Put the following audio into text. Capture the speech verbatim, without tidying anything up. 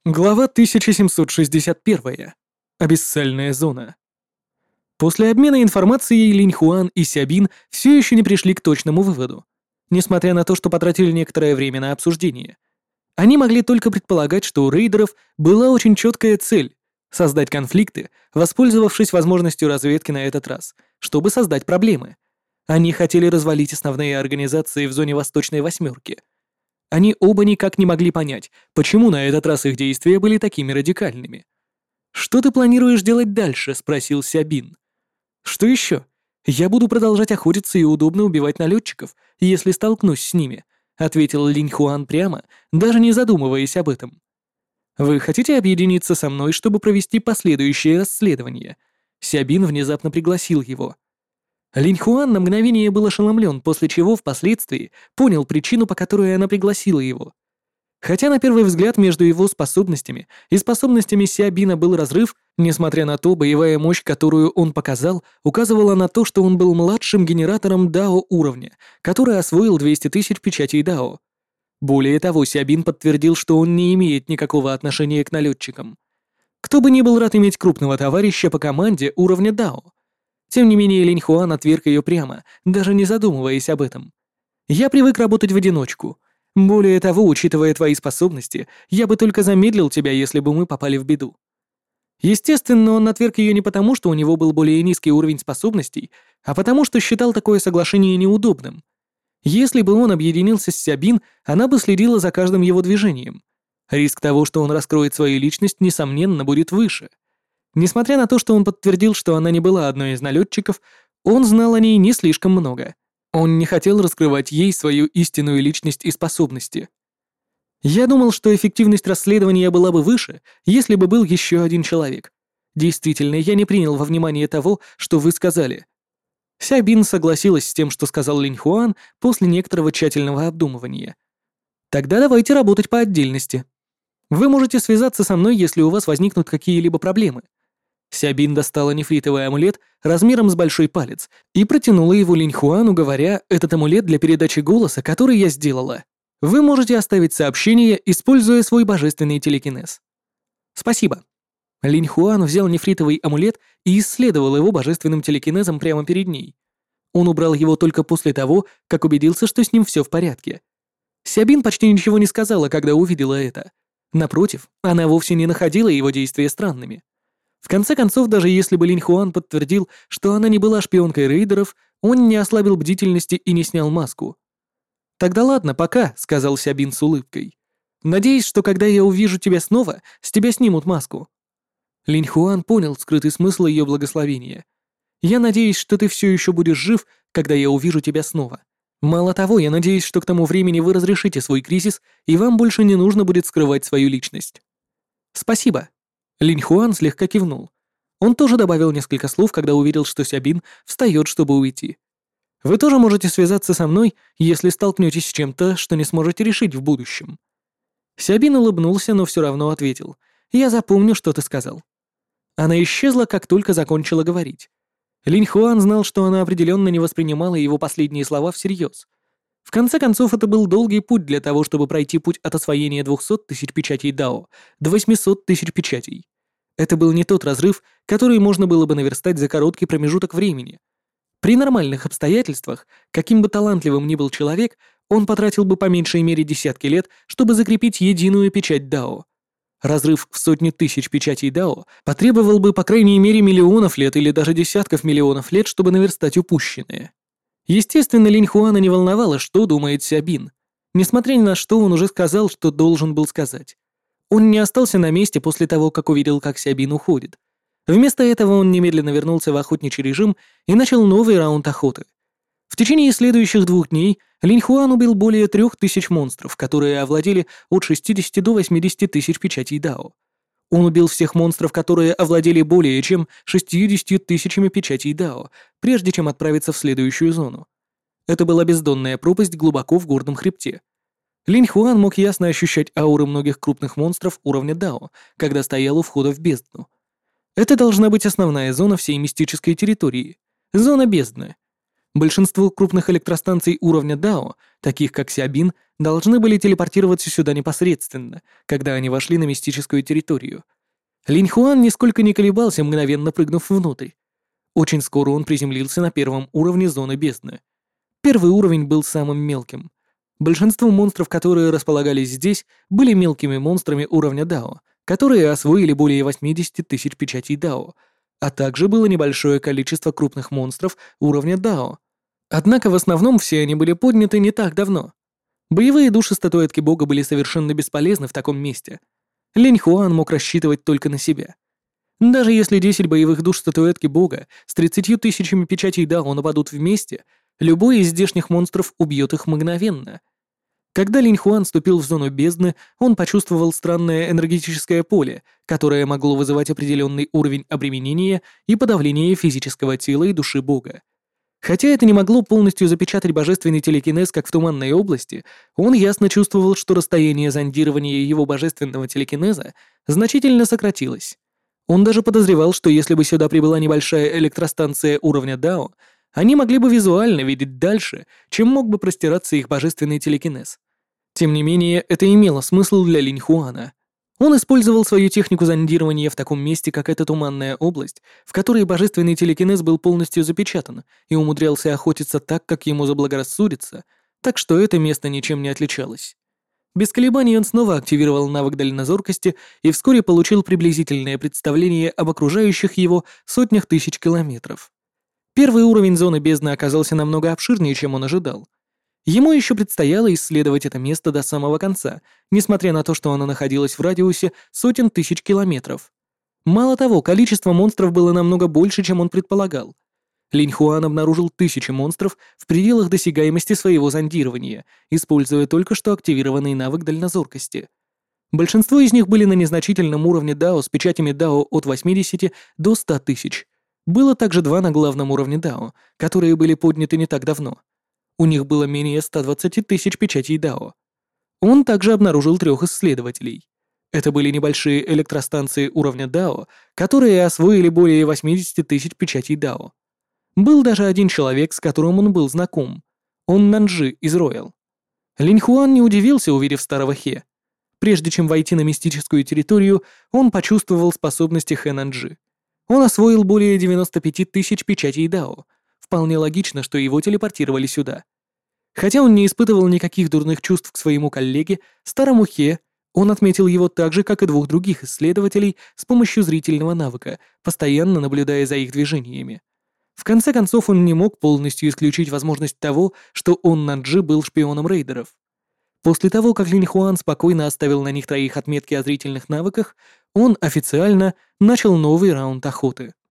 Глава тысяча семьсот шестьдесят один. Абиссальная зона. После обмена информацией Линь Хуан и Сябин все еще не пришли к точному выводу, несмотря на то, что потратили некоторое время на обсуждение. Они могли только предполагать, что у рейдеров была очень четкая цель — создать конфликты, воспользовавшись возможностью разведки на этот раз, чтобы создать проблемы. Они хотели развалить основные организации в зоне Восточной Восьмерки. Они оба никак не могли понять, почему на этот раз их действия были такими радикальными. «Что ты планируешь делать дальше?» — спросил Сябин. «Что еще? Я буду продолжать охотиться и удобно убивать налетчиков, если столкнусь с ними», — ответил Линь Хуан прямо, даже не задумываясь об этом. «Вы хотите объединиться со мной, чтобы провести последующее расследование?» Сябин внезапно пригласил его. Линь Хуан на мгновение был ошеломлен, после чего впоследствии понял причину, по которой она пригласила его. Хотя на первый взгляд между его способностями и способностями Сябина был разрыв, несмотря на то, боевая мощь, которую он показал, указывала на то, что он был младшим генератором Дао уровня, который освоил двести тысяч печатей Дао. Более того, Сябин подтвердил, что он не имеет никакого отношения к налетчикам. Кто бы ни был рад иметь крупного товарища по команде уровня Дао. Тем не менее, Линь Хуан отверг ее прямо, даже не задумываясь об этом. «Я привык работать в одиночку. Более того, учитывая твои способности, я бы только замедлил тебя, если бы мы попали в беду». Естественно, он отверг ее не потому, что у него был более низкий уровень способностей, а потому что считал такое соглашение неудобным. Если бы он объединился с Сябин, она бы следила за каждым его движением. Риск того, что он раскроет свою личность, несомненно, будет выше. Несмотря на то, что он подтвердил, что она не была одной из налетчиков, он знал о ней не слишком много. Он не хотел раскрывать ей свою истинную личность и способности. Я думал, что эффективность расследования была бы выше, если бы был еще один человек. Действительно, я не принял во внимание того, что вы сказали. Сябин согласилась с тем, что сказал Линь Хуан после некоторого тщательного обдумывания. Тогда давайте работать по отдельности. Вы можете связаться со мной, если у вас возникнут какие-либо проблемы. Сябин достала нефритовый амулет размером с большой палец и протянула его Линь Хуану, говоря: «Этот амулет для передачи голоса, который я сделала. Вы можете оставить сообщение, используя свой божественный телекинез». «Спасибо». Линь Хуан взял нефритовый амулет и исследовал его божественным телекинезом прямо перед ней. Он убрал его только после того, как убедился, что с ним все в порядке. Сябин почти ничего не сказала, когда увидела это. Напротив, она вовсе не находила его действия странными. В конце концов, даже если бы Линь Хуан подтвердил, что она не была шпионкой рейдеров, он не ослабил бдительности и не снял маску. «Тогда ладно, пока», — сказал Сябин с улыбкой. «Надеюсь, что когда я увижу тебя снова, с тебя снимут маску». Линь Хуан понял скрытый смысл ее благословения. «Я надеюсь, что ты все еще будешь жив, когда я увижу тебя снова. Мало того, я надеюсь, что к тому времени вы разрешите свой кризис, и вам больше не нужно будет скрывать свою личность». «Спасибо». Линь Хуан слегка кивнул. Он тоже добавил несколько слов, когда увидел, что Сябин встает, чтобы уйти. «Вы тоже можете связаться со мной, если столкнетесь с чем-то, что не сможете решить в будущем». Сябин улыбнулся, но все равно ответил: «Я запомню, что ты сказал». Она исчезла, как только закончила говорить. Линь Хуан знал, что она определенно не воспринимала его последние слова всерьез. В конце концов, это был долгий путь для того, чтобы пройти путь от освоения двухсот тысяч печатей Дао до восьмисот тысяч печатей. Это был не тот разрыв, который можно было бы наверстать за короткий промежуток времени. При нормальных обстоятельствах, каким бы талантливым ни был человек, он потратил бы по меньшей мере десятки лет, чтобы закрепить единую печать Дао. Разрыв в сотни тысяч печатей Дао потребовал бы по крайней мере миллионов лет или даже десятков миллионов лет, чтобы наверстать упущенное. Естественно, Линь Хуана не волновало, что думает Сябин. Несмотря ни на что, он уже сказал, что должен был сказать. Он не остался на месте после того, как увидел, как Сябин уходит. Вместо этого он немедленно вернулся в охотничий режим и начал новый раунд охоты. В течение следующих двух дней Линь Хуан убил более трех тысяч монстров, которые овладели от шестидесяти до восьмидесяти тысяч печатей Дао. Он убил всех монстров, которые овладели более чем шестьюдесятью тысячами печатей Дао, прежде чем отправиться в следующую зону. Это была бездонная пропасть глубоко в горном хребте. Линь Хуан мог ясно ощущать ауры многих крупных монстров уровня Дао, когда стоял у входа в бездну. Это должна быть основная зона всей мистической территории. Зона бездны. Большинство крупных электростанций уровня Дао, таких как Сиабин, должны были телепортироваться сюда непосредственно, когда они вошли на мистическую территорию. Линь Хуан нисколько не колебался, мгновенно прыгнув внутрь. Очень скоро он приземлился на первом уровне зоны бездны. Первый уровень был самым мелким. Большинство монстров, которые располагались здесь, были мелкими монстрами уровня Дао, которые освоили более восьмидесяти тысяч печатей Дао, а также было небольшое количество крупных монстров уровня Дао. Однако в основном все они были подняты не так давно. Боевые души статуэтки бога были совершенно бесполезны в таком месте. Линь Хуан мог рассчитывать только на себя. Даже если десять боевых душ статуэтки бога с тридцатью тысячами печатей Дао нападут вместе, любой из здешних монстров убьет их мгновенно. Когда Линь Хуан вступил в зону бездны, он почувствовал странное энергетическое поле, которое могло вызывать определенный уровень обременения и подавления физического тела и души бога. Хотя это не могло полностью запечатать божественный телекинез, как в Туманной области, он ясно чувствовал, что расстояние зондирования его божественного телекинеза значительно сократилось. Он даже подозревал, что если бы сюда прибыла небольшая электростанция уровня Дао, они могли бы визуально видеть дальше, чем мог бы простираться их божественный телекинез. Тем не менее, это имело смысл для Линь Хуана. Он использовал свою технику зондирования в таком месте, как эта Туманная область, в которой божественный телекинез был полностью запечатан и умудрялся охотиться так, как ему заблагорассудится, так что это место ничем не отличалось. Без колебаний он снова активировал навык дальнозоркости и вскоре получил приблизительное представление об окружающих его сотнях тысяч километров. Первый уровень зоны бездны оказался намного обширнее, чем он ожидал. Ему еще предстояло исследовать это место до самого конца, несмотря на то, что оно находилось в радиусе сотен тысяч километров. Мало того, количество монстров было намного больше, чем он предполагал. Линь Хуан обнаружил тысячи монстров в пределах досягаемости своего зондирования, используя только что активированный навык дальнозоркости. Большинство из них были на незначительном уровне Дао с печатями Дао от восьмидесяти до ста тысяч. Было также два на главном уровне Дао, которые были подняты не так давно. У них было менее ста двадцати тысяч печатей Дао. Он также обнаружил трех исследователей. Это были небольшие электростанции уровня Дао, которые освоили более восьмидесяти тысяч печатей Дао. Был даже один человек, с которым он был знаком. Он Нанджи из Роял. Линь Хуан не удивился, увидев старого Хе. Прежде чем войти на мистическую территорию, он почувствовал способности Хэ Нанджи. Он освоил более девяноста пяти тысяч печатей Дао. Вполне логично, что его телепортировали сюда. Хотя он не испытывал никаких дурных чувств к своему коллеге, старому Хе, он отметил его так же, как и двух других исследователей с помощью зрительного навыка, постоянно наблюдая за их движениями. В конце концов, он не мог полностью исключить возможность того, что он Нанджи был шпионом рейдеров. После того, как Линь Хуан спокойно оставил на них троих отметки о зрительных навыках, он официально начал новый раунд охоты.